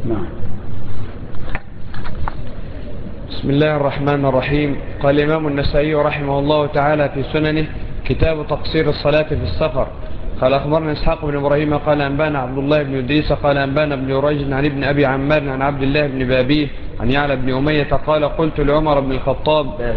نعم. بسم الله الرحمن الرحيم. قال الإمام النسائي رحمه الله تعالى في سننه: كتاب تقصير الصلاة في السفر. قال أخبرنا إسحاق بن إبراهيم قال أنبانا عبد الله بن إدريس قال أنبانا بن يريج عن ابن أبي عمار عن عبد الله بن بابيه عن يعلى بن أمية قال قلت لعمر بن الخطاب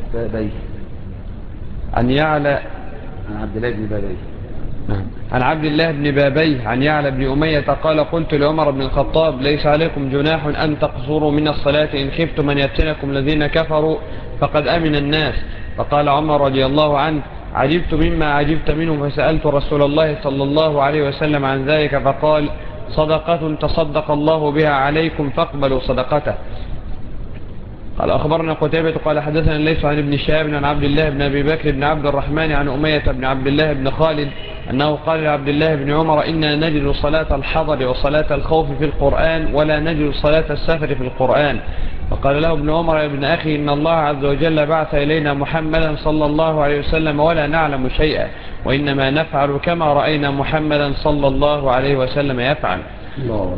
عن يعلى عن عبد الله بن بابيه عن عبد الله بن بابيه عن يعلى بن أمية قال قلت لعمر بن الخطاب: ليس عليكم جناح أن تقصروا من الصلاة إن خفتم أن يفتنكم الذين كفروا فقد أمن الناس. فقال عمر رضي الله عنه: عجبت مما عجبت منه، فسألت رسول الله صلى الله عليه وسلم عن ذلك فقال: صدقة تصدق الله بها عليكم فاقبلوا صدقته. قال أخبرنا قتيبة قال حدثنا ليس عن ابن شهاب عن عبد الله بن أبي بكر بن عبد الرحمن عن أمية بن عبد الله بن خالد أنه قال لعبد الله بن عمر: إنا نجد صلاة الحضر وصلاة الخوف في القرآن ولا نجد صلاة السفر في القرآن. فقال له ابن عمر: يا ابن أخي، إن الله عز وجل بعث إلينا محمدا صلى الله عليه وسلم ولا نعلم شيئا، وإنما نفعل كما رأينا محمدا صلى الله عليه وسلم يفعل. الله.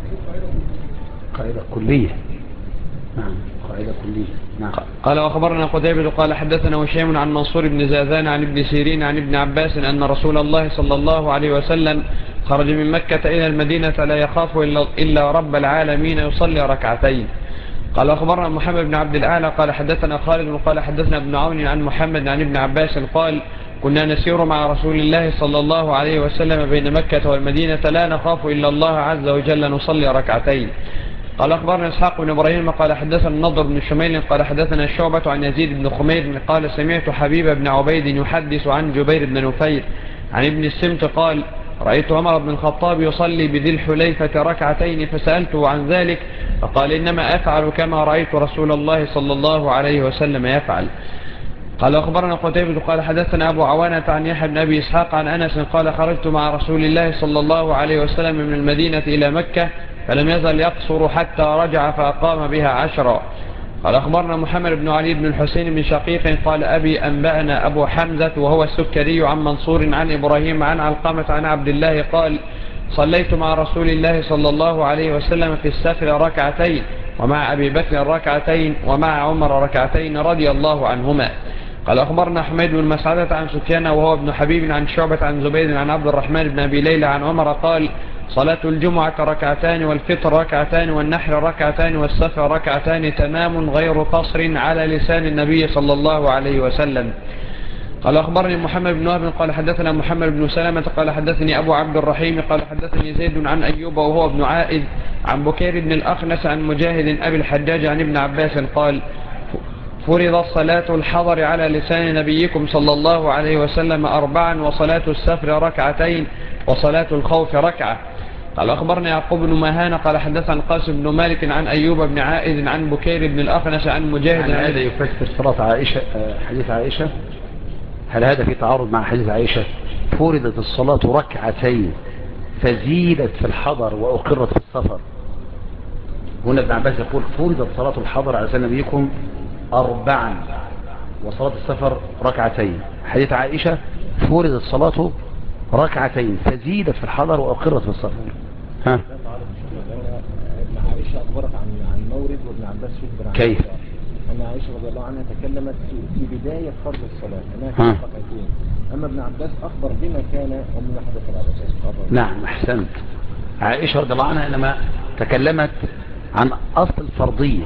قاعدة كلية. نعم، قاعدة كلية. نعم. قال وأخبرنا قتيبة قال حدثنا هشيم عن منصور بن زاذان عن ابن سيرين عن ابن عباس أن رسول الله صلى الله عليه وسلم خرج من مكة إلى المدينة لا يخاف إلا رب العالمين يصلي ركعتين. قال أخبرنا محمد بن عبد الأعلى قال حدثنا خالد قال حدثنا ابن عون عن محمد عن ابن عباس قال: كنا نسير مع رسول الله صلى الله عليه وسلم بين مكة والمدينة لا نخاف إلا الله عز وجل نصلي ركعتين. قال أخبرنا إسحاق بن إبراهيم قال حدثنا النضر بن شميل قال حدثنا الشعبة عن يزيد بن خمير قال: سمعت حبيب بن عبيد يحدث عن جبير بن نفير عن ابن السمت قال: رأيت عمر بن الخطاب يصلي بذي الحليفة ركعتين فسألته عن ذلك فقال: إنما أفعل كما رأيت رسول الله صلى الله عليه وسلم يفعل. قال أخبرنا قتيبة قال حدثنا أبو عوانة عن يحيى بن أبي إسحاق عن أنس قال: خرجت مع رسول الله صلى الله عليه وسلم من المدينة إلى مكة فلم يزل يقصر حتى رجع فأقام بها 10. قال أخبرنا محمد بن علي بن الحسين بن شقيق قال: أبي أنبأنا أبو حمزة وهو السكري عن منصور عن إبراهيم عن علقمة عن عبد الله قال: صليت مع رسول الله صلى الله عليه وسلم في السفر ركعتين ومع أبي بكر ركعتين ومع عمر ركعتين رضي الله عنهما. قال أخبرنا حميد بن مسعدة عن سفيان وهو ابن حبيب عن شعبة عن زبيد عن عبد الرحمن بن أبي ليلى عن عمر قال: صلاة الجمعة ركعتان والفطر ركعتان والنحر ركعتان والسفر ركعتان تمام غير قصر على لسان النبي صلى الله عليه وسلم. قال أخبرني محمد بن وهب قال حدثنا محمد بن سلمة قال حدثني أبو عبد الرحيم قال حدثني زيد عن أيوب وهو ابن عائد عن بكير بن الأخنس عن مجاهد أبي الحجاج عن ابن عباس قال: فرض صلاة الحضر على لسان نبيكم صلى الله عليه وسلم 4 وصلاة السفر ركعتين وصلاة الخوف ركعة. قال أخبرنا يعقوب بن مهان قال حدثنا قاسم بن مالك عن أيوب بن عائد عن بكير بن الأخنس عن مجاهد. يعني هذا يفسر صلاة عائشة، حديث عائشة. هل هذا في تعارض مع حديث عائشة؟ فرضت الصلاة ركعتين فزيدت في الحضر وأقرت في السفر. هنا ابن عباس يقول: فرضت صلاة الحضر على لسان نبيكم 4 وصلاة السفر ركعتين. حديث عائشة: فرضت الصلاة ركعتين فزيدت في الحضر وأقرت في السفر. ها؟ ابن عائشة أخبرت عن مورد وابن عباس يخبر عن كيف؟ أن عائشة رضي الله عنها تكلمت في بداية فرض الصلاة أنها كانت ركعتين، أما ابن عباس أخبر بما كان ومما حدث بعد ذلك. نعم، أحسنت. عائشة رضي الله عنها إنما تكلمت عن أصل الفرضية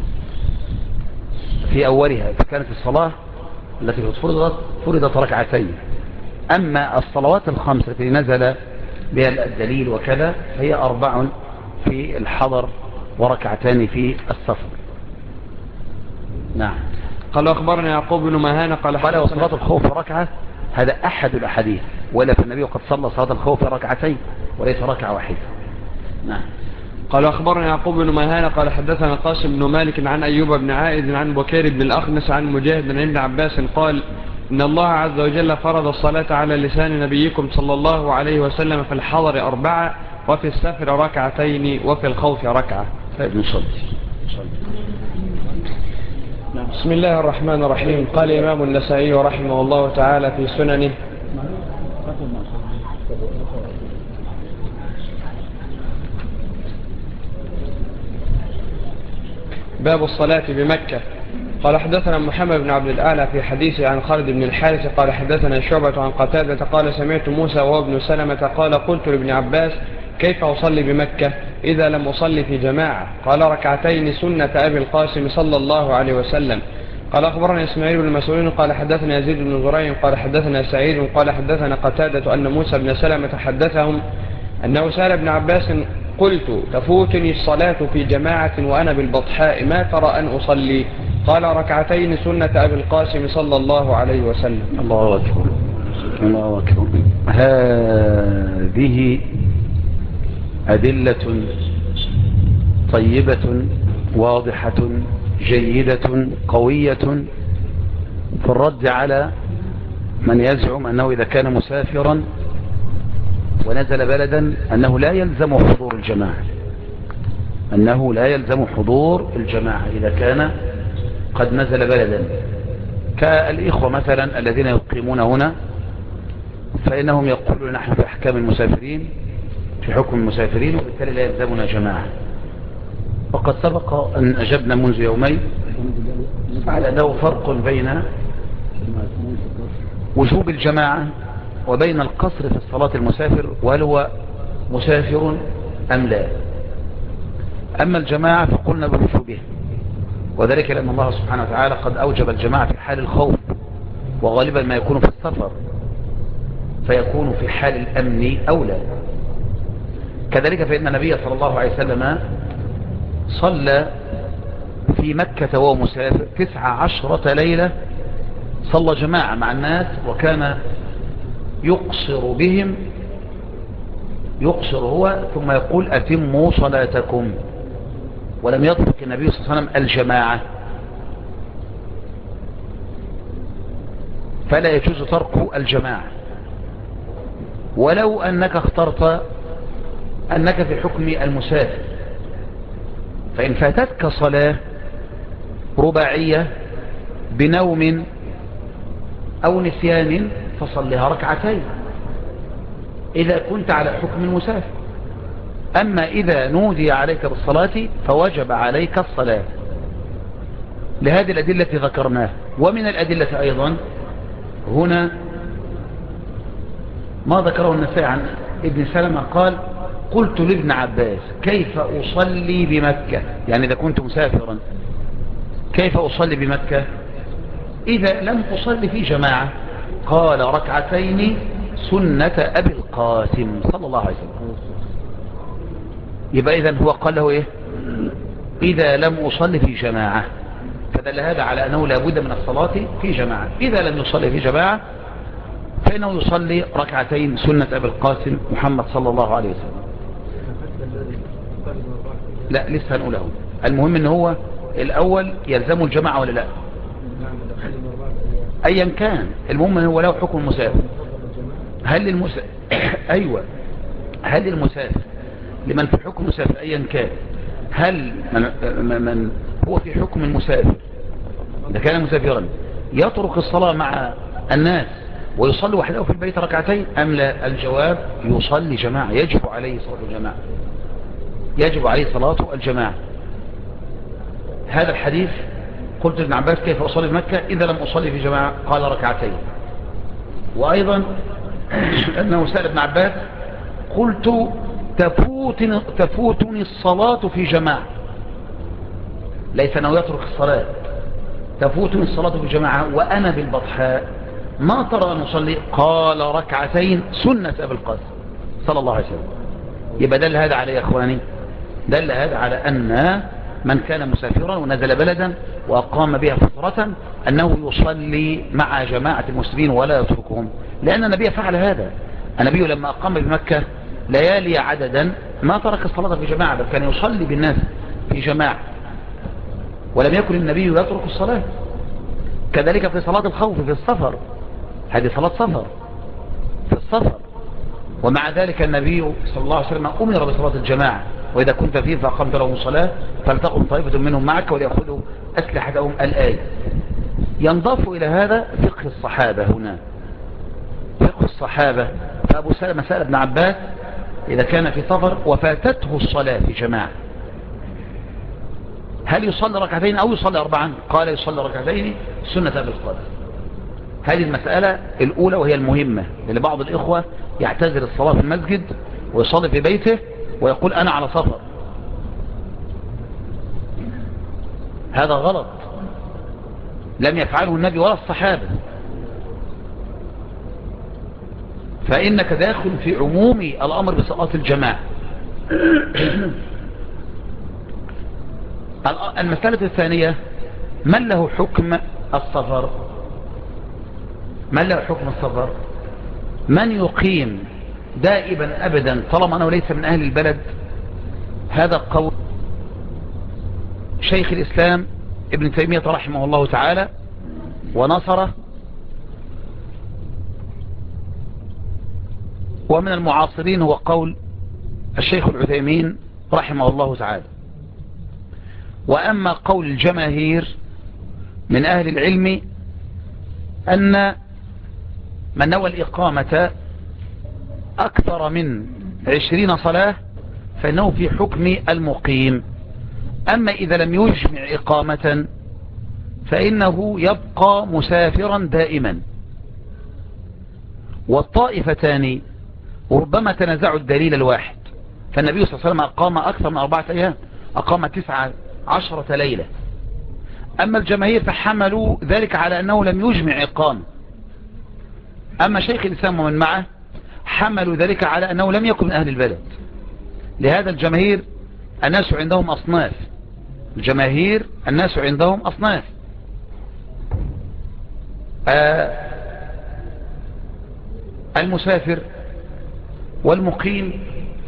في أولها، فكانت الصلاة التي فرضت ركعتين. أما الصلوات الخمس التي نزل بها الدليل وكذا فهي 4 في الحضر وركعتان في السفر. نعم. قال أخبرنا يعقوب بن مهان قال وصلاة الخوف ركعة، هذا أحد الأحاديث، ولا فالنبي قد صلى صلاة الخوف ركعتين وليس ركعة واحدة. نعم. قال أخبرنا يعقوب بن مهان قال حدثنا قاسم بن مالك عن أيوب بن عائد عن بكير بن الأخنس عن مجاهد بن ابن عباس قال: إن الله عز وجل فرض الصلاة على لسان نبيكم صلى الله عليه وسلم في الحضر 4 وفي السفر ركعتين وفي الخوف ركعة. بسم الله الرحمن الرحيم. قال الإمام النسائي رحمه الله تعالى في سننه: باب الصلاة بمكة. قال حدثنا محمد بن عبد الأعلى في حديثه عن خالد بن الحارث قال حدثنا شعبة عن قتادة قال سمعت موسى وهو ابن سلمة قال قلت لابن عباس كيف أصلي بمكة إذا لم أصلي في جماعة؟ قال ركعتين سنة أبي القاسم صلى الله عليه وسلم. قال أخبرنا إسماعيل بن مسعود قال حدثنا يزيد بن زريع قال حدثنا سعيد قال حدثنا قتادة أن موسى بن سلمة حدثهم أنه سأل ابن عباس قلت تفوتني الصلاة في جماعة وأنا بالبطحاء ما ترى أن أصلي؟ قال ركعتين سنة أبي القاسم صلى الله عليه وسلم. الله أكبر الله أكبر. هذه أدلة طيبة واضحة جيدة قوية في الرد على من يزعم أنه إذا كان مسافرا ونزل بلدا أنه لا يلزم حضور الجماعة، أنه لا يلزم حضور الجماعة إذا كان قد نزل بلدا، كالإخوة مثلا الذين يقيمون هنا فإنهم يقولون نحن في أحكام المسافرين في حكم المسافرين وبالتالي لا يلزمنا جماعة. وقد سبق أن أجبنا منذ يومين على أنه فرق بين وجوب الجماعة وبين القصر في الصلاة المسافر وهل هو مسافر أم لا. أما الجماعة فقلنا بوجوبه، وذلك لأن الله سبحانه وتعالى قد أوجب الجماعة في حال الخوف، وغالبا ما يكون في السفر فيكون في حال الأمن أولى. كذلك فإن النبي صلى الله عليه وسلم صلى في مكة وهو مسافر 19 ليلة، صلى جماعة مع الناس وكان يقصر بهم، يقصر هو ثم يقول أتموا صلاتكم، ولم يترك النبي صلى الله عليه وسلم الجماعة. فلا يجوز ترك الجماعة ولو أنك اخترت أنك في حكم المسافر، فإن فاتتك صلاة رباعية بنوم أو نسيان فصلها ركعتين إذا كنت على حكم المسافر. أما إذا نودي عليك بالصلاة فوجب عليك الصلاة لهذه الأدلة ذكرناها. ومن الأدلة أيضا هنا ما ذكره النسائي عن ابن سلمة قال قلت لابن عباس كيف أصلي بمكة، يعني إذا كنت مسافرا كيف أصلي بمكة إذا لم أصلي في جماعة؟ قال ركعتين سنة أبي القاسم صلى الله عليه وسلم. يبقى إذن هو قال له إيه؟ إذا لم أصلي في جماعة، فدل هذا على أنه لا بد من الصلاة في جماعة. إذا لم يصلي في جماعة فإنه يصلي ركعتين سنة أبي القاسم محمد صلى الله عليه وسلم. لا لسه هنقوله. المهم ان هو الأول يلزم الجماعة ولا لا، أيا كان. المهم هو له حكم المسافر. هل المسافر أيوة، هل المسافر لمن في حكم المسافر أيا كان، هل من هو في حكم المسافر إذا كان مسافرا يترك الصلاة مع الناس ويصلي وحده في البيت ركعتين أم لا؟ الجواب يصلي جماعة، يجب عليه صلاة الجماعة، يجب عليه صلاة الجماعة. هذا الحديث قلت ابن عباس كيف أصلي في مكة إذا لم أصلي في جماعة؟ قال ركعتين. وأيضا أنه سأل ابن عباس قلت تفوتني الصلاة في جماعة، ليس أنه يترك الصلاة، تفوتني الصلاة في جماعة وأنا بالبطحاء ما ترى أن أصلي؟ قال ركعتين سنة أبي القاسم صلى الله عليه وسلم. يبقى دل هذا على يا إخواني، دل هذا على أن من كان مسافرا ونزل بلدا وأقام بها فترة أنه يصلي مع جماعة المسلمين ولا يتركهم، لأن النبي فعل هذا. النبي لما أقام بمكة ليالي عددا ما ترك الصلاة في جماعة، بل كان يصلي بالناس في جماعة، ولم يكن النبي يترك الصلاة. كذلك في صلاة الخوف في السفر، هذه صلاة سفر في السفر، ومع ذلك النبي صلى الله عليه وسلم أمر بصلاة الجماعة، وإذا كنت فيه فأقمت لهم صلاة فلتقم طائفة منهم معك وليأخذوا أسلحتهم الآية. ينضاف إلى هذا فقه الصحابة هنا، فقه الصحابة. فأبو سلمة سأل ابن عباس إذا كان في سفر وفاتته الصلاة في جماعة هل يصلي ركعتين أو يصلي أربعا؟ قال يصلي ركعتين سنة أبي القاسم. هذه المسألة الأولى وهي المهمة، لأن بعض الإخوة يعتذر الصلاة في المسجد ويصلي في بيته ويقول أنا على سفر. هذا غلط، لم يفعله النبي ولا الصحابة، فإنك داخل في عموم الأمر بصلاة الجماعة. المسألة الثانية، من له حكم السفر؟ من له حكم السفر؟ من يقيم دائما أبدا طالما أنه ليس من أهل البلد؟ هذا قول شيخ الإسلام ابن تيمية رحمه الله تعالى ونصره، ومن المعاصرين هو قول الشيخ العثيمين رحمه الله تعالى. وأما قول الجماهير من أهل العلم أن من نوى الإقامة أكثر من 20 صلاة فإنه في حكم المقيم. أما إذا لم يجمع إقامة فإنه يبقى مسافرا دائما. والطائفتان وربما تنازعوا الدليل الواحد، فالنبي صلى الله عليه وسلم أقام أكثر من 4 أيام، أقام 19 ليلة. أما الجماهير فحملوا ذلك على أنه لم يجمع إقامة. أما شيخ الإسلام ومن معه حملوا ذلك على أنه لم يكن من أهل البلد. لهذا الجماهير الناس عندهم أصناف، الجماهير الناس عندهم أصناف. المسافر والمقيم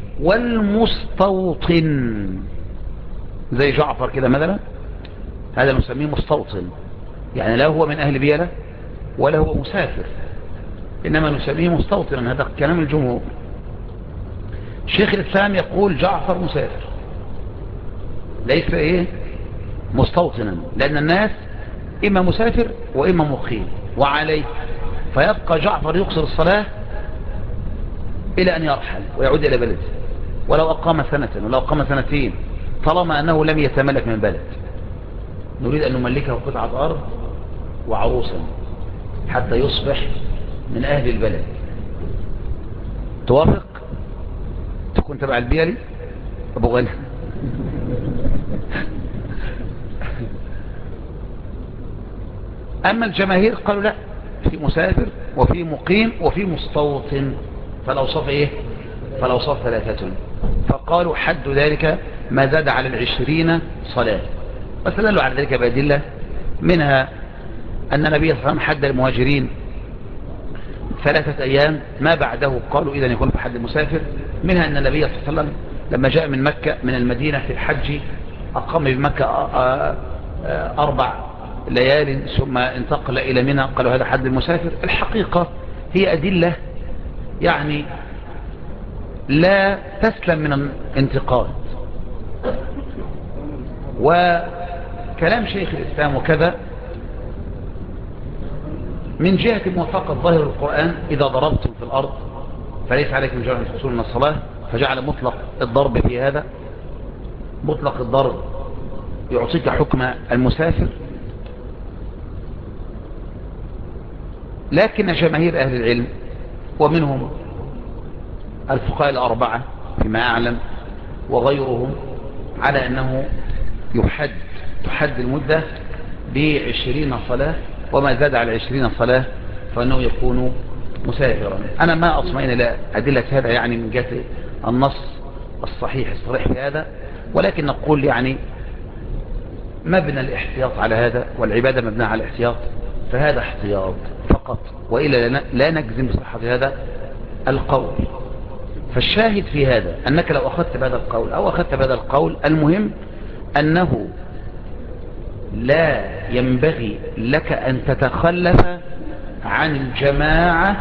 والمستوطن، زي جعفر كده مثلا، هذا نسميه مستوطن، يعني لا هو من أهل بيلة ولا هو مسافر، إنما نسميه مستوطنا. هذا كلام الجمهور. شيخ الإسلام يقول جعفر مسافر ليس مستوطنا، لأن الناس إما مسافر وإما مقيم، وعليه فيبقى جعفر يقصر الصلاة إلى أن يرحل ويعود إلى بلده، ولو أقام سنة ولو أقام سنتين، طالما أنه لم يتملك من بلد. نريد أن نملكه قطعة أرض وعروسا حتى يصبح من أهل البلد. توافق؟ تكون تبع البيلي أبو غني. أما الجماهير قالوا لا، في مسافر وفي مقيم وفي مستوطن، فالأوصاف فالأوصاف 3. فقالوا حد ذلك ما زاد على 20 صلاة. واستدلوا على ذلك بأدلة، منها أن النبي صلى الله عليه وسلم حد المهاجرين 3 أيام، ما بعده قالوا إذا يكون في حد المسافر. منها أن النبي صلى الله عليه وسلم لما جاء من مكة من المدينة في الحج أقام بمكة 4 ليال ثم انتقل إلى منى، قالوا هذا حد المسافر. الحقيقة هي أدلة يعني لا تسلم من الانتقاد. وكلام شيخ الإسلام وكذا من جهة موافقة ظاهر القرآن، إذا ضربتم في الأرض فليس عليكم جناح أن تقصروا من الصلاة، فجعل مطلق الضرب في هذا، مطلق الضرب يعطيك حكم المسافر. لكن جماهير أهل العلم ومنهم الفقهاء 4 فيما أعلم وغيرهم على أنه تحد المدة ب20 صلاة، وما زاد على 20 صلاة فأنه يكون مسافرا. أنا ما أطمئن إلى أدلة هذا يعني من جهة النص الصحيح الصريح في هذا، ولكن نقول يعني مبنى الاحتياط على هذا، والعبادة مبنى على الاحتياط، فهذا احتياط فقط، وإلا لا نجزم بصحة هذا القول. فالشاهد في هذا أنك لو أخذت بهذا القول أو أخذت بهذا القول، المهم أنه لا ينبغي لك أن تتخلف عن الجماعة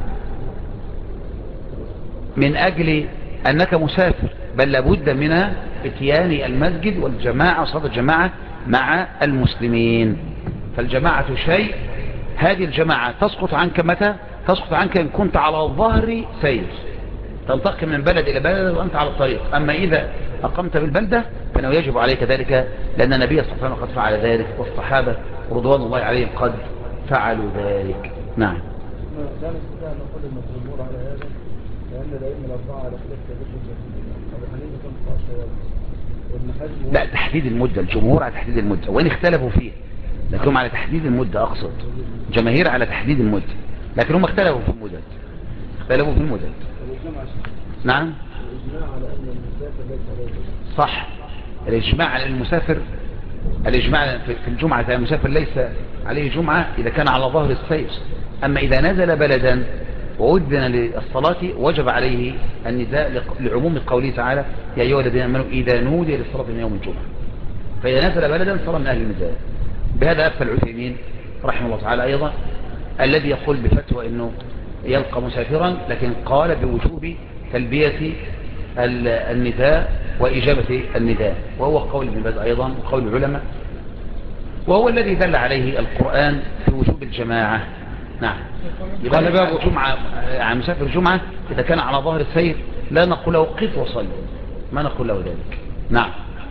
من أجل أنك مسافر، بل لابد من اتيان المسجد والجماعة، صلاة الجماعة مع المسلمين. فالجماعة شيء، هذه الجماعة تسقط عنك متى؟ تسقط عنك إن كنت على ظهر سير، تنتقل من بلد إلى بلد وأنت على الطريق. أما إذا أقمت بالبلدة فإنه يجب عليك ذلك، لأن النبي صلى الله عليه وسلم قد فعل ذلك، والصحابة رضوان الله عليهم قد فعلوا ذلك. نعم. لا نستطيع أن نقول أن الجمهور على هذا، لأن الأئمة الأربعة على خلاف ثابت أبو حنيفة 15 يوم وابن حزم. لا، تحديد المدة، الجمهور على تحديد المدة وإن اختلفوا فيه، لكنهم على تحديد المدة. أقصد جماهير على تحديد المدة، لكن هم اختلفوا في المدد. اختلفوا في المدد. نعم الإجماع على أن المسافر ليس عليه. صح، الإجماع على المسافر، الإجماع في الجمعة على المسافر ليس عليه جمعة إذا كان على ظهر السير. أما إذا نزل بلدا وأذن للصلاة وجب عليه النداء لعموم قوله تعالى يا أيها الذين آمنوا إذا نودي للصلاة من يوم الجمعة. فإذا نزل بلدا صار من أهل النداء. بهذا أفتى العثيمين رحمه الله تعالى أيضا، الذي يقول بفتوى أنه يلقى مسافرا، لكن قال بوجوب تلبية النداء وإجابة النداء، وهو قول ابن باز أيضا وقول العلماء، وهو الذي دل عليه القرآن في وجوب الجماعة. نعم. قال باب الجمعة عن مسافر الجمعة إذا كان على ظهر السير لا نقول له قف وصلي، ما نقول له ذلك. نعم.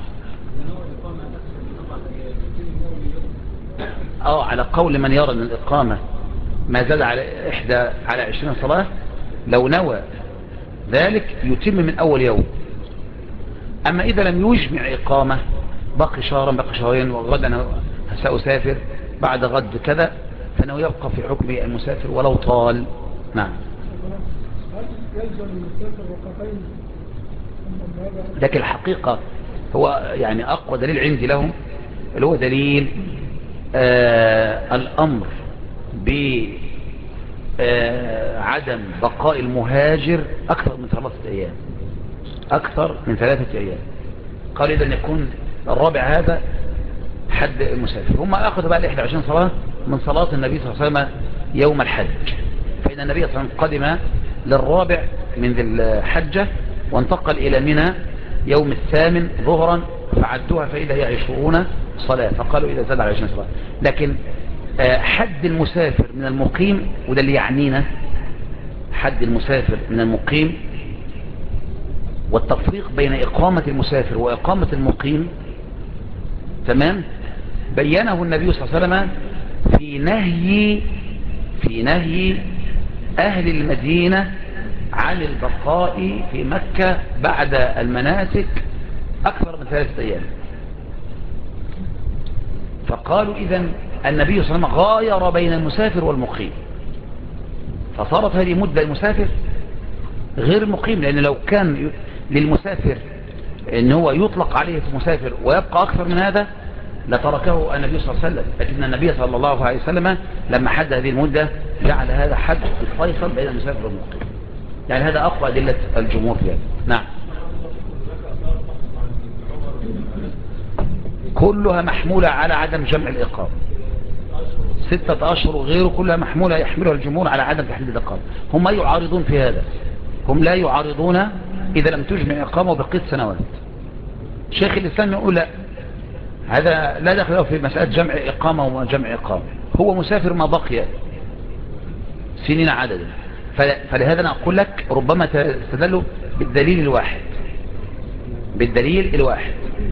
على قول من يرى أن الإقامة ما زاد على 20 صلاة، لو نوى ذلك يتم من أول يوم. أما إذا لم يجمع إقامة، بقي شهرا بقي شهرين وغدا أنا سأسافر بعد غد كذا، فإنه يبقى في حكم المسافر ولو طال. نعم. لكن الحقيقة هو يعني أقوى دليل عندي لهم اللي هو دليل الأمر بعدم بقاء المهاجر أكثر من 3 أيام، أكثر من 3 أيام. قال إذا يكون الرابع هذا حد المسافر. هم أخذوا بقى 21 صلاة من صلاة النبي صلى الله عليه وسلم يوم الحج، فإن النبي صلى الله عليه وسلم قدم للرابع من ذي الحجة وانتقل إلى منى يوم 8 ظهرا فعدوها فإذا هي 20 صلاة، فقالوا إذا زاد على 20 صلاة. لكن حد المسافر من المقيم، وده اللي يعنينا، حد المسافر من المقيم والتفريق بين إقامة المسافر وإقامة المقيم، تمام، بينه النبي صلى الله عليه وسلم في نهي أهل المدينة عن البقاء في مكة بعد المناسك أكثر من 3 أيام. فقالوا إذن النبي صلى الله عليه وسلم غاير بين المسافر والمقيم، فصارت هذه مدة المسافر غير المقيم، لأن لو كان للمسافر ان هو يطلق عليه مسافر ويبقى أكثر من هذا لتركه النبي صلى الله عليه وسلم، لكن النبي صلى الله عليه وسلم لما حد هذه المدة جعل هذا حد الفيصل بين المسافر والمقيم. يعني هذا أقوى أدلة الجمهور في هذا. نعم. كلها محمولة على عدم جمع الإقامة. 6 أشهر وغيره كلها محمولة، يحملها الجمهور على عدم تحديد الإقامة. هم يعارضون في هذا، هم لا يعارضون إذا لم تجمع إقامة وبقيت سنوات. شيخ الإسلام يقول لا، هذا لا دخل له في مسألة جمع إقامة وجمع إقامة، هو مسافر ما بقي سنين عددا. فلهذا أنا أقول لك ربما تستدلوا بالدليل الواحد، بالدليل الواحد.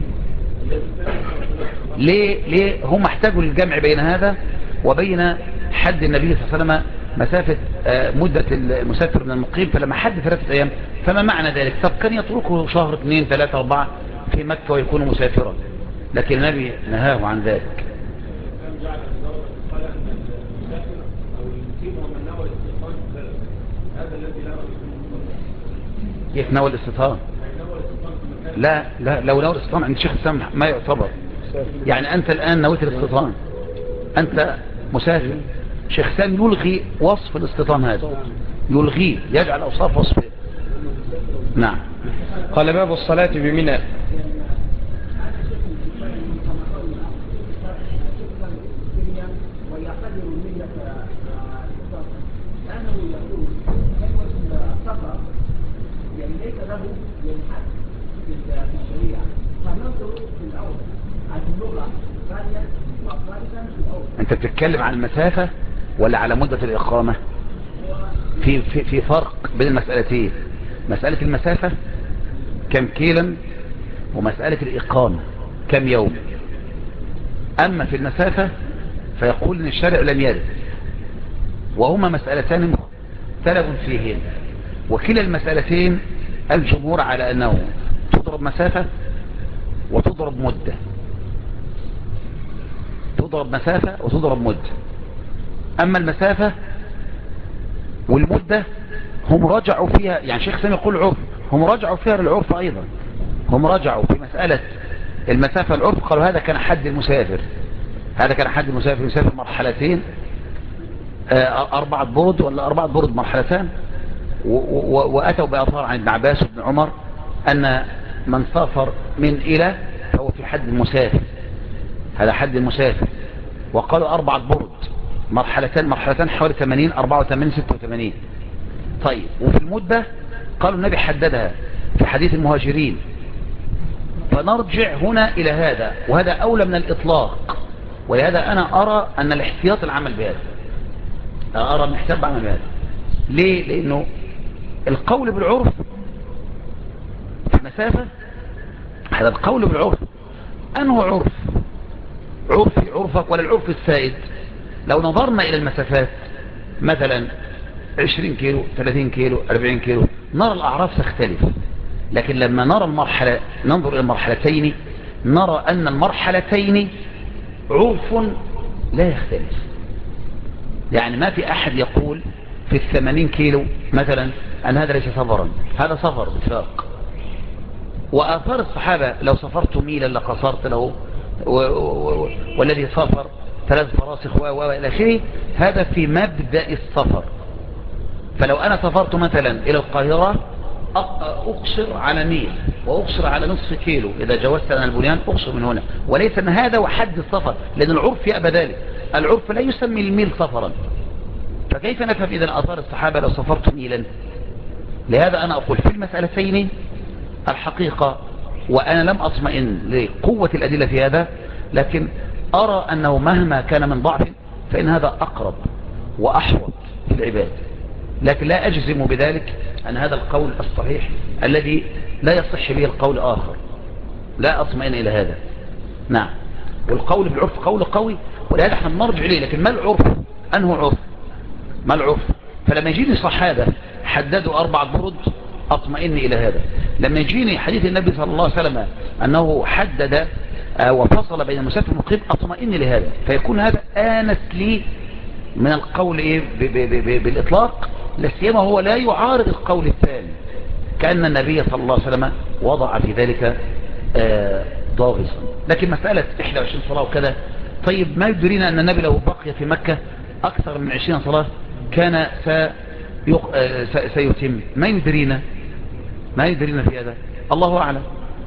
ليه هم احتاجوا للجمع بين هذا وبين حد النبي صلى الله عليه وسلم مسافة مدة المسافر من المقيم، فلما حد 3 أيام فما معنى ذلك؟ طب كان يتركه شهر 2 3 4 في مكة ويكون مسافرا، لكن النبي نهاه عن ذلك. يتناول الاستطهام؟ لا لو نوى الاستطهام عند شيخ الإسلام ما يعتبر. يعني أنت الآن نويت الاستطهام، أنت مسافر، شيخ الإسلام يلغي وصف الاستطهام هذا، يلغيه، يجعل أوصاف وصفه. نعم. قال باب الصلاة بمنى. أنت بتتكلم عن المسافة ولا على مدة الإقامة؟ في فرق بين المسألتين. مسألة المسافة كم كيلا ومسألة الإقامة كم يوم. أما في المسافة فيقول إن الشارع لم يرد، وهما مسألتان مختلف فيهن، وكلا المسألتين الجمهور على أنه تضرب مسافة وتضرب مدة، تضرب مسافة وتضرب مدة. أما المسافة والمدة هم رجعوا فيها، يعني شيخ سامي يقول عرف، هم رجعوا فيها للعرف أيضا. هم رجعوا في مسألة المسافة العرف، قالوا هذا كان حد المسافر، هذا كان حد المسافر يسافر مرحلتين، 4 برد ولا 4 برد مرحلتان، وأتوا بأثار عن ابن عباس وابن عمر أن من سافر من إلى فهو في حد المسافر، هذا حد المسافر. وقالوا 4 برد مرحلتان حوالي 80 84 86. طيب وفي المدة قالوا النبي حددها في حديث المهاجرين. فنرجع هنا إلى هذا، وهذا أولى من الإطلاق، ولهذا أنا أرى أن الاحتياط العمل بهذا، أرى الاحتياط العمل بهذا. ليه؟ لأنه القول بالعرف في المسافة، هذا القول بالعرف أنه عرفي عرفك ولا العرف السائد. لو نظرنا إلى المسافات مثلا 20 كيلو 30 كيلو 40 كيلو نرى الأعراف تختلف، لكن لما نرى المرحلة ننظر إلى المرحلتين نرى أن المرحلتين عرف لا يختلف. يعني ما في أحد يقول في 80 كيلو مثلا أن هذا ليس سفرا، هذا سفر باتفاق. وآثار الصحابة لو سافرت ميلا لقصرت له، والذي سافر 3 فراسخ وإلى آخره، هذا في مبدأ السفر. فلو أنا سافرت مثلا إلى القاهرة أقصر على ميل وأقصر على نصف كيلو، إذا جوزت أنا البنيان أقصر من هنا، وليس أن هذا وحد السفر، لأن العرف يأبى ذلك، العرف لا يسمي الميل سفرا. فكيف نفهم إذا آثار الصحابة لو سافرت ميلا؟ لهذا أنا أقول في المسألتين الحقيقة، وأنا لم أطمئن لقوة الأدلة في هذا، لكن أرى أنه مهما كان من ضعف فإن هذا أقرب وأحوط في العباد، لكن لا أجزم بذلك أن هذا القول الصحيح الذي لا يصح به القول آخر، لا أطمئن إلى هذا. نعم، والقول بالعرف قول قوي، ولهذا احنا نرجع إليه. لكن ما العرف؟ أنه عرف، ما العرف؟ فلما يجيني صحابة حددوا 4 برد أطمئن إلى هذا. لما يجيني حديث النبي صلى الله عليه وسلم أنه حدد وفصل بين المسافر والمقيم أطمئن لهذا، فيكون هذا آنس لي من القول بالإطلاق، لسيما هو لا يعارض القول الثاني، كأن النبي صلى الله عليه وسلم وضع في ذلك ضاغصا. لكن مسألة 21 صلاة وكذا، طيب ما يدرينا أن النبي لو بقي في مكة أكثر من 20 صلاة كان سيتم؟ ما يدرينا في هذا، الله أعلم.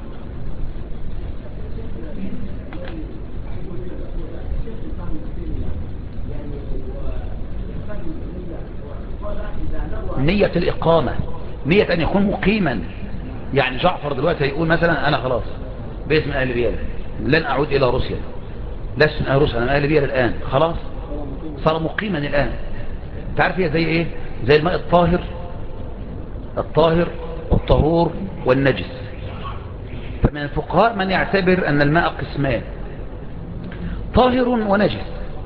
نية الإقامة، نية أن يكون مقيما. يعني جعفر دلوقتي يقول مثلا أنا خلاص بيت من أهل بيال، لن أعود إلى روسيا، لست من أهل روسيا، أنا من أهل بيال الآن، خلاص صار مقيما الآن. تعرف هي زي إيه؟ زي الماء الطاهر والطهور والنجس. فمن الفقهاء من يعتبر أن الماء قسمان، طاهر ونجس.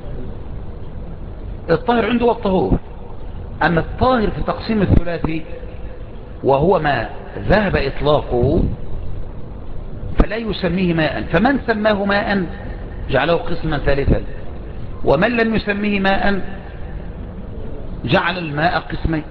الطاهر عنده والطهور. أما الطاهر في تقسيم الثلاثي وهو ما ذهب إطلاقه فلا يسميه ماء، فمن سماه ماء جعله قسما ثالثا، ومن لم يسميه ماء جعل الماء قسمين.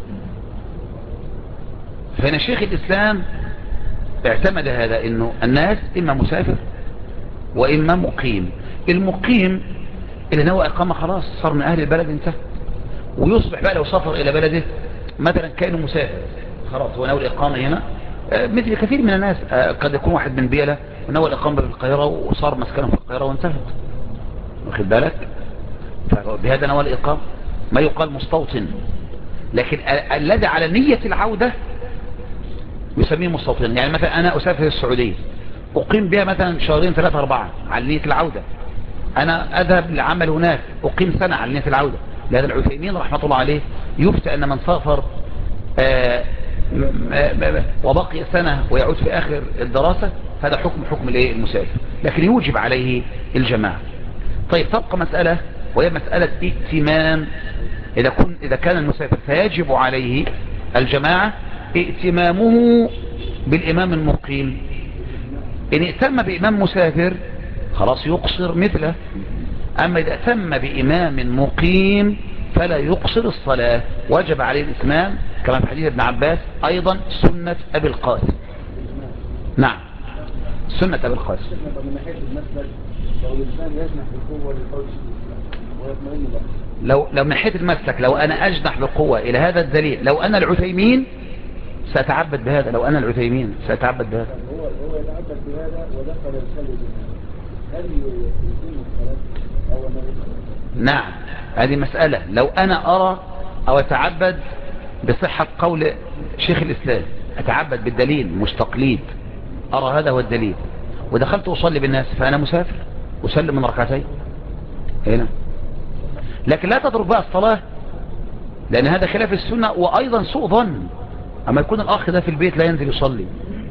فإن شيخ الإسلام اعتمد هذا، إنه الناس إما مسافر وإما مقيم. المقيم اللي نوى إقامة خلاص صار من أهل البلد انتهى، ويصبح بقى لو سافر إلى بلده مثلا كانوا مسافر خلاص هو نوى الإقامة هنا، مثل كثير من الناس قد يكون واحد من بيلة ونوى الإقامة في القاهرة وصار مسكنه في القاهرة وانتهت، واخد بالك؟ فبهذا نوى الإقامة، ما يقال مستوطن. لكن الذي على نية العودة يسميه مستوطن. يعني مثلا أنا أسافر السعودية أقيم بها مثلا 2 3 4 على نية العودة، أنا أذهب للعمل هناك أقيم سنة على نية العودة. لهذا العثيمين رحمة الله عليه يفتى أن من سافر وبقي سنة ويعود في آخر الدراسة هذا حكم الايه المسافر، لكن يوجب عليه الجماعة. طيب تبقى مسألة، وهي مسألة ائتمام. إذا كان المسافر فيجب عليه الجماعة، ائتمامه بالإمام المقيم. إن ائتم بإمام مسافر خلاص يقصر مثله، أما إذا ائتم بإمام مقيم فلا يقصر الصلاة، وجب عليه الإتمام كما في حديث ابن عباس أيضا سنة أبي القاسم. نعم سنة أبي القاسم. من ناحية المسلك لو الإنسان يجنح بالقوة للقول ويطمئن له، لو من ناحية المسلك، لو أنا أجنح بقوة إلى هذا الدليل، لو أنا العثيمين سأتعبد بهذا، لو أنا العثيمين سأتعبد بهذا. هو يتعبد بهذا ودخل يصلي بهذا، هل يقيم الصلاة أو أنه؟ نعم هذه مسألة. لو أنا أرى أو أتعبد بصحة قول شيخ الإسلام، أتعبد بالدليل مش تقليد، أرى هذا هو الدليل ودخلت أصلي بالناس، فأنا مسافر أسلم من ركعتين هنا. لكن لا تترك بقى الصلاة، لأن هذا خلاف السنة وأيضا سوء ظن. أما يكون الأخ ده في البيت لا ينزل يصلي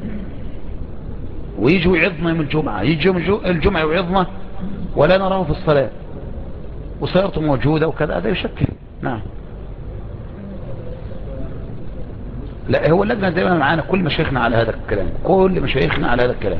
ويجي ويعظنا يوم الجمعة، يجي يوم الجمعة ويعظنا ولا نراه في الصلاة وسيارته موجودة وكذا، هذا يشكل. نعم. لا هو اللجنة دائما معانا، كل مشايخنا على هذا الكلام، كل مشايخنا على هذا الكلام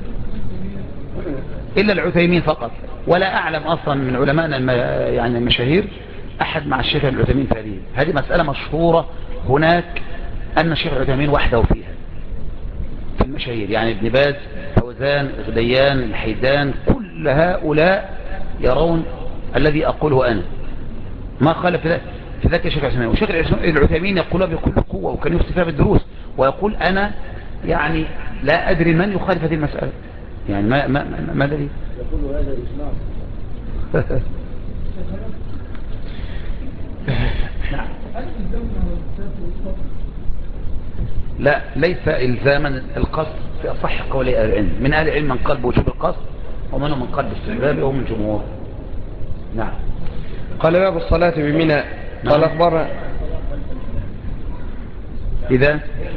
إلا العثيمين فقط. ولا أعلم أصلا من علمائنا يعني المشاهير أحد مع الشيخ العثيمين في هذه مسألة مشهورة هناك، أن الشيخ العثيمين وحده فيها في المشاهير، يعني ابن باز، فوزان، غديان، الحيدان، كل هؤلاء يرون الذي أقوله أنا، ما خالف في ذاك الشيخ العثيمين. والشيخ العثيمين يقولها بكل قوة، وكان يفتي فيها بالدروس ويقول أنا يعني لا أدري من يخالف هذه المسألة، يعني ما دليل؟ يقول هذا إجماع. نعم. لا ليس إلزاما القصد في أصح قولي أهل العلم، من أهل العلم من قال بوجوب القصد ومنهم من قال باستحبابه وهم الجمهور. نعم. قال باب الصلاة بمنى. قال أخبرنا إذا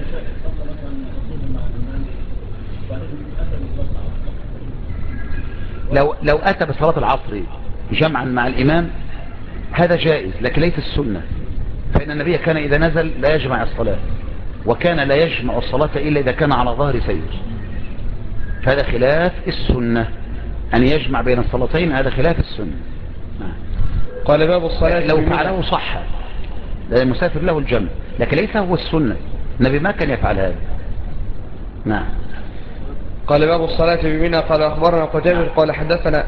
لو أتى بصلاة العصر جمعا مع الإمام هذا جائز، لكن ليس السنة، فإن النبي كان إذا نزل لا يجمع الصلاة، وكان لا يجمع الصلاة إلا إذا كان على ظهر سير، فهذا خلاف السنة. أن يجمع بين الصلاتين هذا خلاف السنة. قال باب الصلاة لو فعله صح، لأن المسافر له الجمع، لكن ليس هو السنة، النبي ما كان يفعل هذا. نعم. قال باب الصلاة بمنى. قال أخبرنا قتيبة قال حدثنا.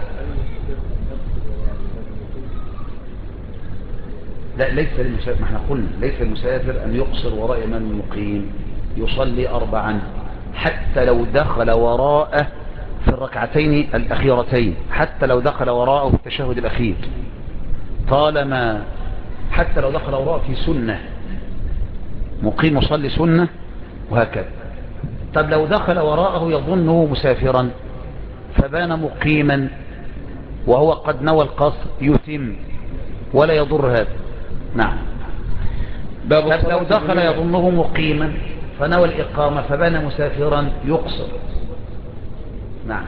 لا ليس المسافر، ما احنا قلنا ليس المسافر أن يقصر وراء إمام مقيم، يصلي 4 حتى لو دخل وراءه في الركعتين الأخيرتين، حتى لو دخل وراءه في التشهد الأخير، طالما حتى لو دخل وراءه في سنة، مقيم يصلي سنة وهكذا. طب لو دخل وراءه يظنه مسافرا فبان مقيما وهو قد نوى القصر يتم ولا يضر هذا. نعم. طب لو دخل يظنه مقيما فنوى الإقامة فبان مسافرا يقصر. نعم.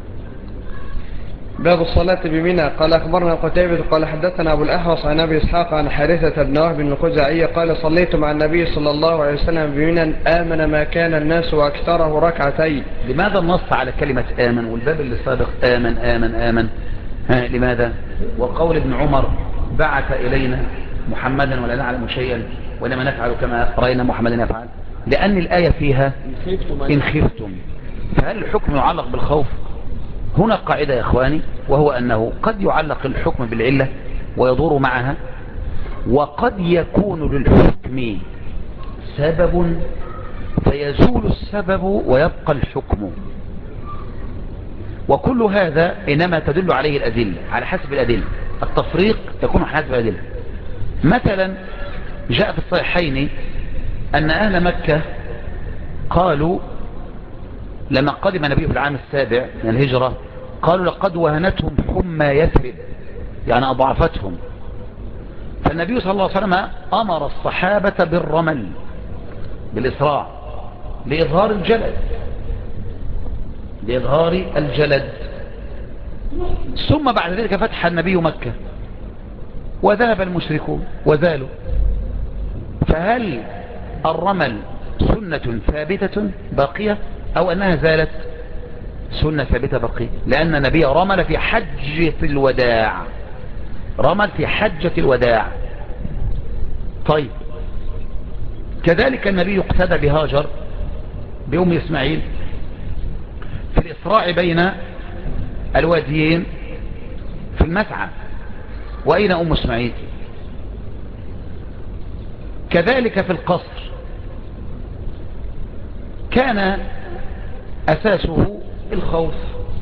باب الصلاة بمنى. قال أخبرنا قتيبة قال حدثنا أبو الأحوص عن أبي إسحاق عن حارثة بن وهب الخزاعي قال صليت مع النبي صلى الله عليه وسلم بمنى آمن ما كان الناس وأكثره ركعتين. لماذا النص على كلمة آمن والباب اللي سابق آمن آمن آمن؟ لماذا؟ وقول ابن عمر بعث إلينا محمدا ولا نعلم شيئا ولما نفعل كما رأينا محمدا يفعل، لأن الآية فيها إن خفتم، فهل الحكم يعلق بالخوف؟ هنا قاعدة يا إخواني، وهو أنه قد يعلق الحكم بالعلة ويدور معها، وقد يكون للحكم سبب فيزول السبب ويبقى الحكم، وكل هذا إنما تدل عليه الأدلة على حسب الأدلة، التفريق يكون على حسب الأدلة. مثلا جاء في الصحيحين أن أهل مكة قالوا لما قدم النبي في العام 7 من الهجرة، قالوا لقد وهنتهم حمى يثرب، يعني أضعفتهم، فالنبي صلى الله عليه وسلم أمر الصحابة بالرمل بالإسراع لإظهار الجلد، لإظهار الجلد. ثم بعد ذلك فتح النبي مكة وذهب المشركون وزالوا. فهل الرمل سنة ثابتة باقية أو أنها زالت؟ سنة ثابتة باقية، لأن النبي رمل في حجة الوداع، رمل في حجة الوداع. طيب كذلك النبي اقتدى بهاجر بأم إسماعيل في الإسراع بين الواديين في المسعى. وأين أم إسماعيل؟ كذلك في القصر كان أساسه الخوف،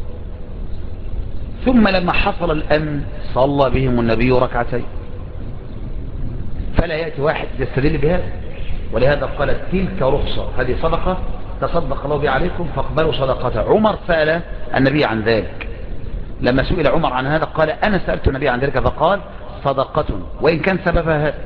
ثم لما حصل الأمن صلى بهم النبي ركعتين. فلا يأتي واحد يستدل بهذا، ولهذا قال تلك رخصة، هذه صدقة تصدق الله بها عليكم فاقبلوا صدقته. عمر سأل النبي عن ذلك، لما سئل عمر عن هذا قال أنا سألت النبي عن ذلك فقال صدقة، وإن كان سببها هذا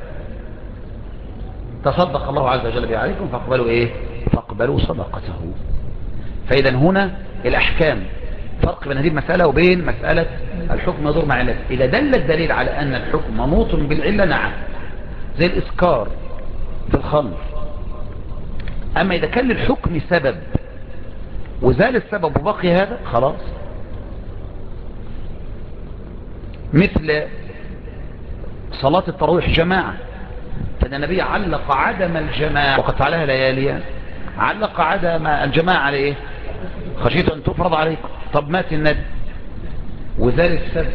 تصدق الله عز وجل بها عليكم فاقبلوا إيه؟ فاقبلوا صدقته. فإذا هنا الأحكام فرق بين هذه المسألة وبين مسألة الحكم يدور مع علته. إذا دل الدليل على أن الحكم منوط بالعلة نعم، زي الإسكار في الخمر. أما إذا كان للحكم سبب وزال السبب وبقي هذا خلاص. مثل صلاة التراويح جماعة، فإن النبي علق عدم الجماعة وقد فعلها لياليا، علق عدم الجماعة على إيه؟ خشيت أن تفرض عليكم. طب مات النبي وزال السبب،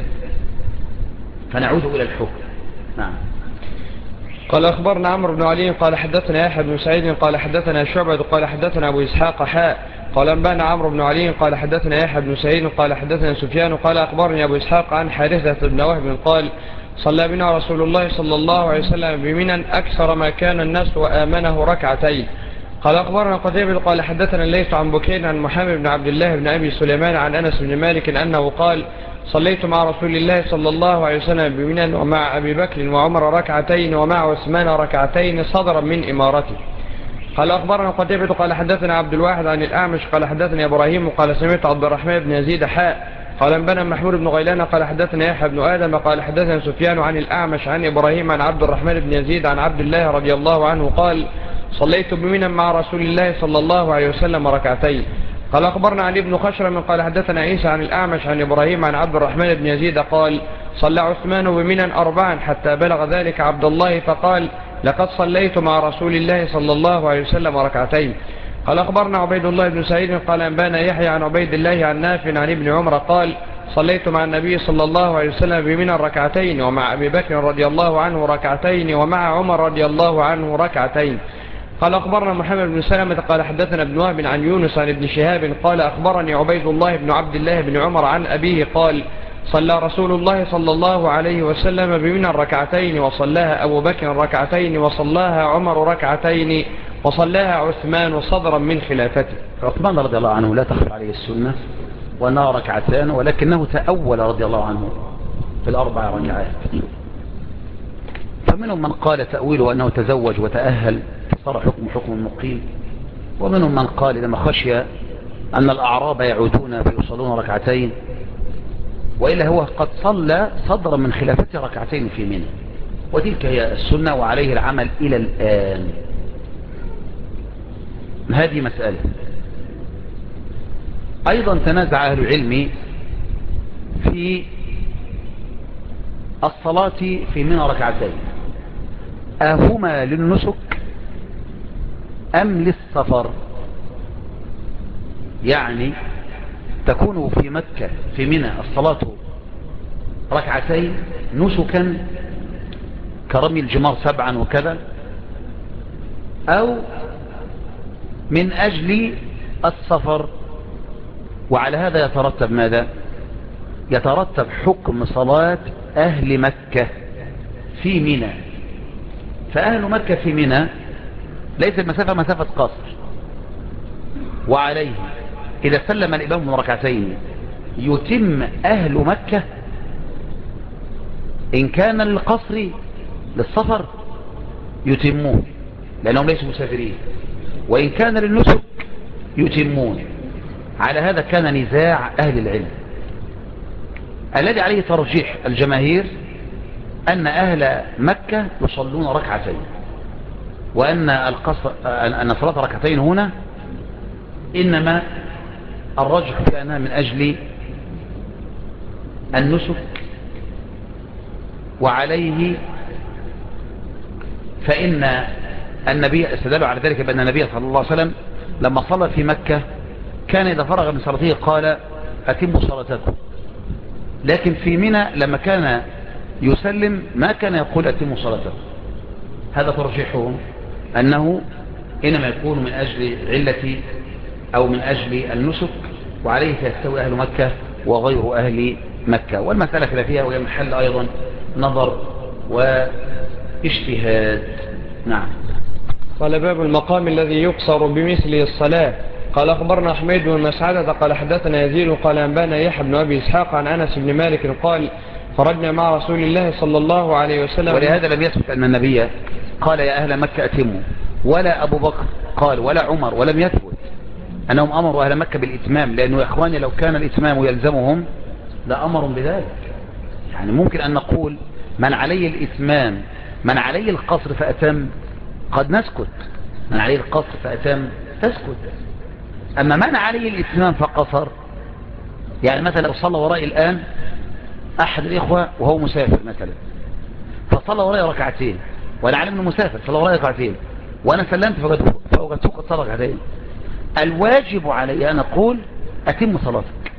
فنعود إلى الحكم. نعم. قال أخبرنا عمرو بن علي قال حدثنا يحيى بن سعيد قال حدثنا شعبة قال حدثنا أبو إسحاق قال أنبانا عمرو بن علي قال حدثنا يحيى بن سعيد قال حدثنا سفيان قال أخبرني أبو إسحاق عن حارثة بن وهب قال صلى بنا رسول الله صلى الله عليه وسلم بمنى أكثر ما كان الناس وآمنه ركعتين. قال أخبرنا قتيبة قال حدثنا الليث عن بكير عن محمد بن عبد الله بن أبي سليمان عن أنس بن مالك أنه قال صليت مع رسول الله صلى الله عليه وسلم بمنى ومع أبي بكر وعمر ركعتين ومع عثمان ركعتين صدرا من إمارته. قال أخبرنا قتيبة قال حدثنا عبد الواحد عن الأعمش قال حدثنا إبراهيم قال سمعت عبد الرحمن بن يزيد قال أنبانا محمود بن غيلان قال حدثنا يحيى بن آدم قال حدثنا سفيان عن الأعمش عن إبراهيم عن عبد الرحمن بن يزيد عن عبد الله رضي الله عنه قال صليت بمنى مع رسول الله صلى الله عليه وسلم ركعتين. قال أخبرنا علي بن خشرم قال حدثنا عيسى عن الأعمش عن إبراهيم عن عبد الرحمن بن يزيد قال صلى عثمان بمنى أربعا حتى بلغ ذلك عبد الله فقال لقد صليت مع رسول الله صلى الله عليه وسلم ركعتين. قال أخبرنا عبيد الله بن سعيد قال أنبانا يحيى عن عبيد الله عن نافع عن ابن عمر قال صليت مع النبي صلى الله عليه وسلم بمنى ركعتين ومع أبي بكر رضي الله عنه ركعتين ومع عمر رضي الله عنه ركعتين. قال أخبرنا محمد بن سلمة قال حدثنا ابن وهب عن يونس عن ابن شهاب قال أخبرني عبيد الله بن عبد الله بن عمر عن أبيه قال صلى رسول الله صلى الله عليه وسلم بمنى ركعتين وصلاها أبو بكر ركعتين وصلاها عمر ركعتين وصلاها عثمان صدرا من خلافته. عثمان رضي الله عنه لا تخفى عليه السنة وأنها ركعتان، ولكنه تأول رضي الله عنه في الأربع ركعات. فمنهم من قال تأويله أنه تزوج وتأهل صار حكم المقيم، ومنهم من قال لما خشي أن الأعراب يعودون فيصلون ركعتين، وإلا هو قد صلى صدرا من خلافته ركعتين في منى، وتلك هي السنة وعليه العمل إلى الآن. هذه مسألة. أيضا تنازع أهل العلم في الصلاة في منى ركعتين، أهما للنسك أم للسفر؟ يعني تكون في مكة في منى الصلاة ركعتين نسكا كرمي الجمار 7 وكذا، أو من أجل السفر. وعلى هذا يترتب ماذا؟ يترتب حكم صلاة أهل مكة في منى. فأهل مكة في منى ليس المسافة مسافة قصر، وعليه إذا سلم الإمام من ركعتين يتم أهل مكة إن كان للقصر للسفر يتمون لأنهم ليسوا مسافرين، وإن كان للنسك يتمون. على هذا كان نزاع أهل العلم. الذي عليه ترجيح الجماهير أن أهل مكة يصلون ركعتين، وأن صلاة ركعتين هنا إنما الرجح في أنها من أجل النسك، وعليه فإن النبي استدل على ذلك بأن النبي صلى الله عليه وسلم لما صلى في مكة كان إذا فرغ من صلاته قال أتموا صلاتكم، لكن في منى لما كان يسلم ما كان يقول أتموا صلاتكم. هذا ترجيحهم أنه إنما يكون من أجل علة أو من أجل النسك، وعليه فيستوي أهل مكة وغير أهل مكة. والمسألة خلافية وهي محل أيضا نظر واجتهاد. نعم. قال باب المقام الذي يقصر بمثله الصلاة. قال أخبرنا حميد بن مسعدة قال حدثنا يزيد قال أنبانا يحيى بن أبي إسحاق عن أنس بن مالك قال خرجنا مع رسول الله صلى الله عليه وسلم. ولهذا لم يثبت أن النبي قال يا أهل مكة أتموا، ولا أبو بكر قال، ولا عمر، ولم يثبت أنهم أمروا أهل مكة بالإتمام، لأنه يا إخواني لو كان الإتمام يلزمهم لأمروا بذلك. يعني ممكن أن نقول من عليه الإتمام من عليه القصر فأتم قد نسكت، من عليه القصر فأتم تسكت. أما من عليه الإتمام فقصر، يعني مثلا لو صلى ورائي الآن أحد الإخوة وهو مسافر مثلا، فصلى ورائي ركعتين وأنا عالم أنه مسافر، صلى ورائي ركعتين وأنا سلمت فوجدتك قد صلى ركعتين، الواجب علي أن أقول أتم صلاتك،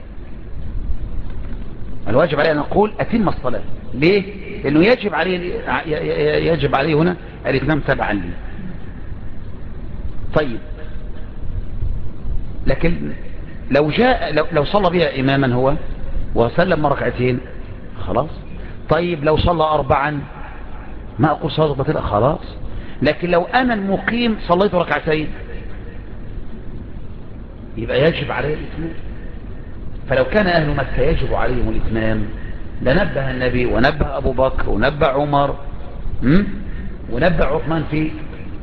الواجب علي أن أقول أتم الصلاة. ليه؟ لأنه يجب عليه هنا الإتمام تبعا لي. طيب، لكن لو صلى بها إماما هو وسلم ركعتين خلاص. طيب لو صلى 4 ما أقول صلاة بطيئة خلاص. لكن لو أنا المقيم صليت ركعتين يبقى يجب عليه الإتمام. فلو كان أهل مكة يجب عليهم الإتمام لنبه النبي ونبه أبو بكر ونبه عمر ونبه عثمان في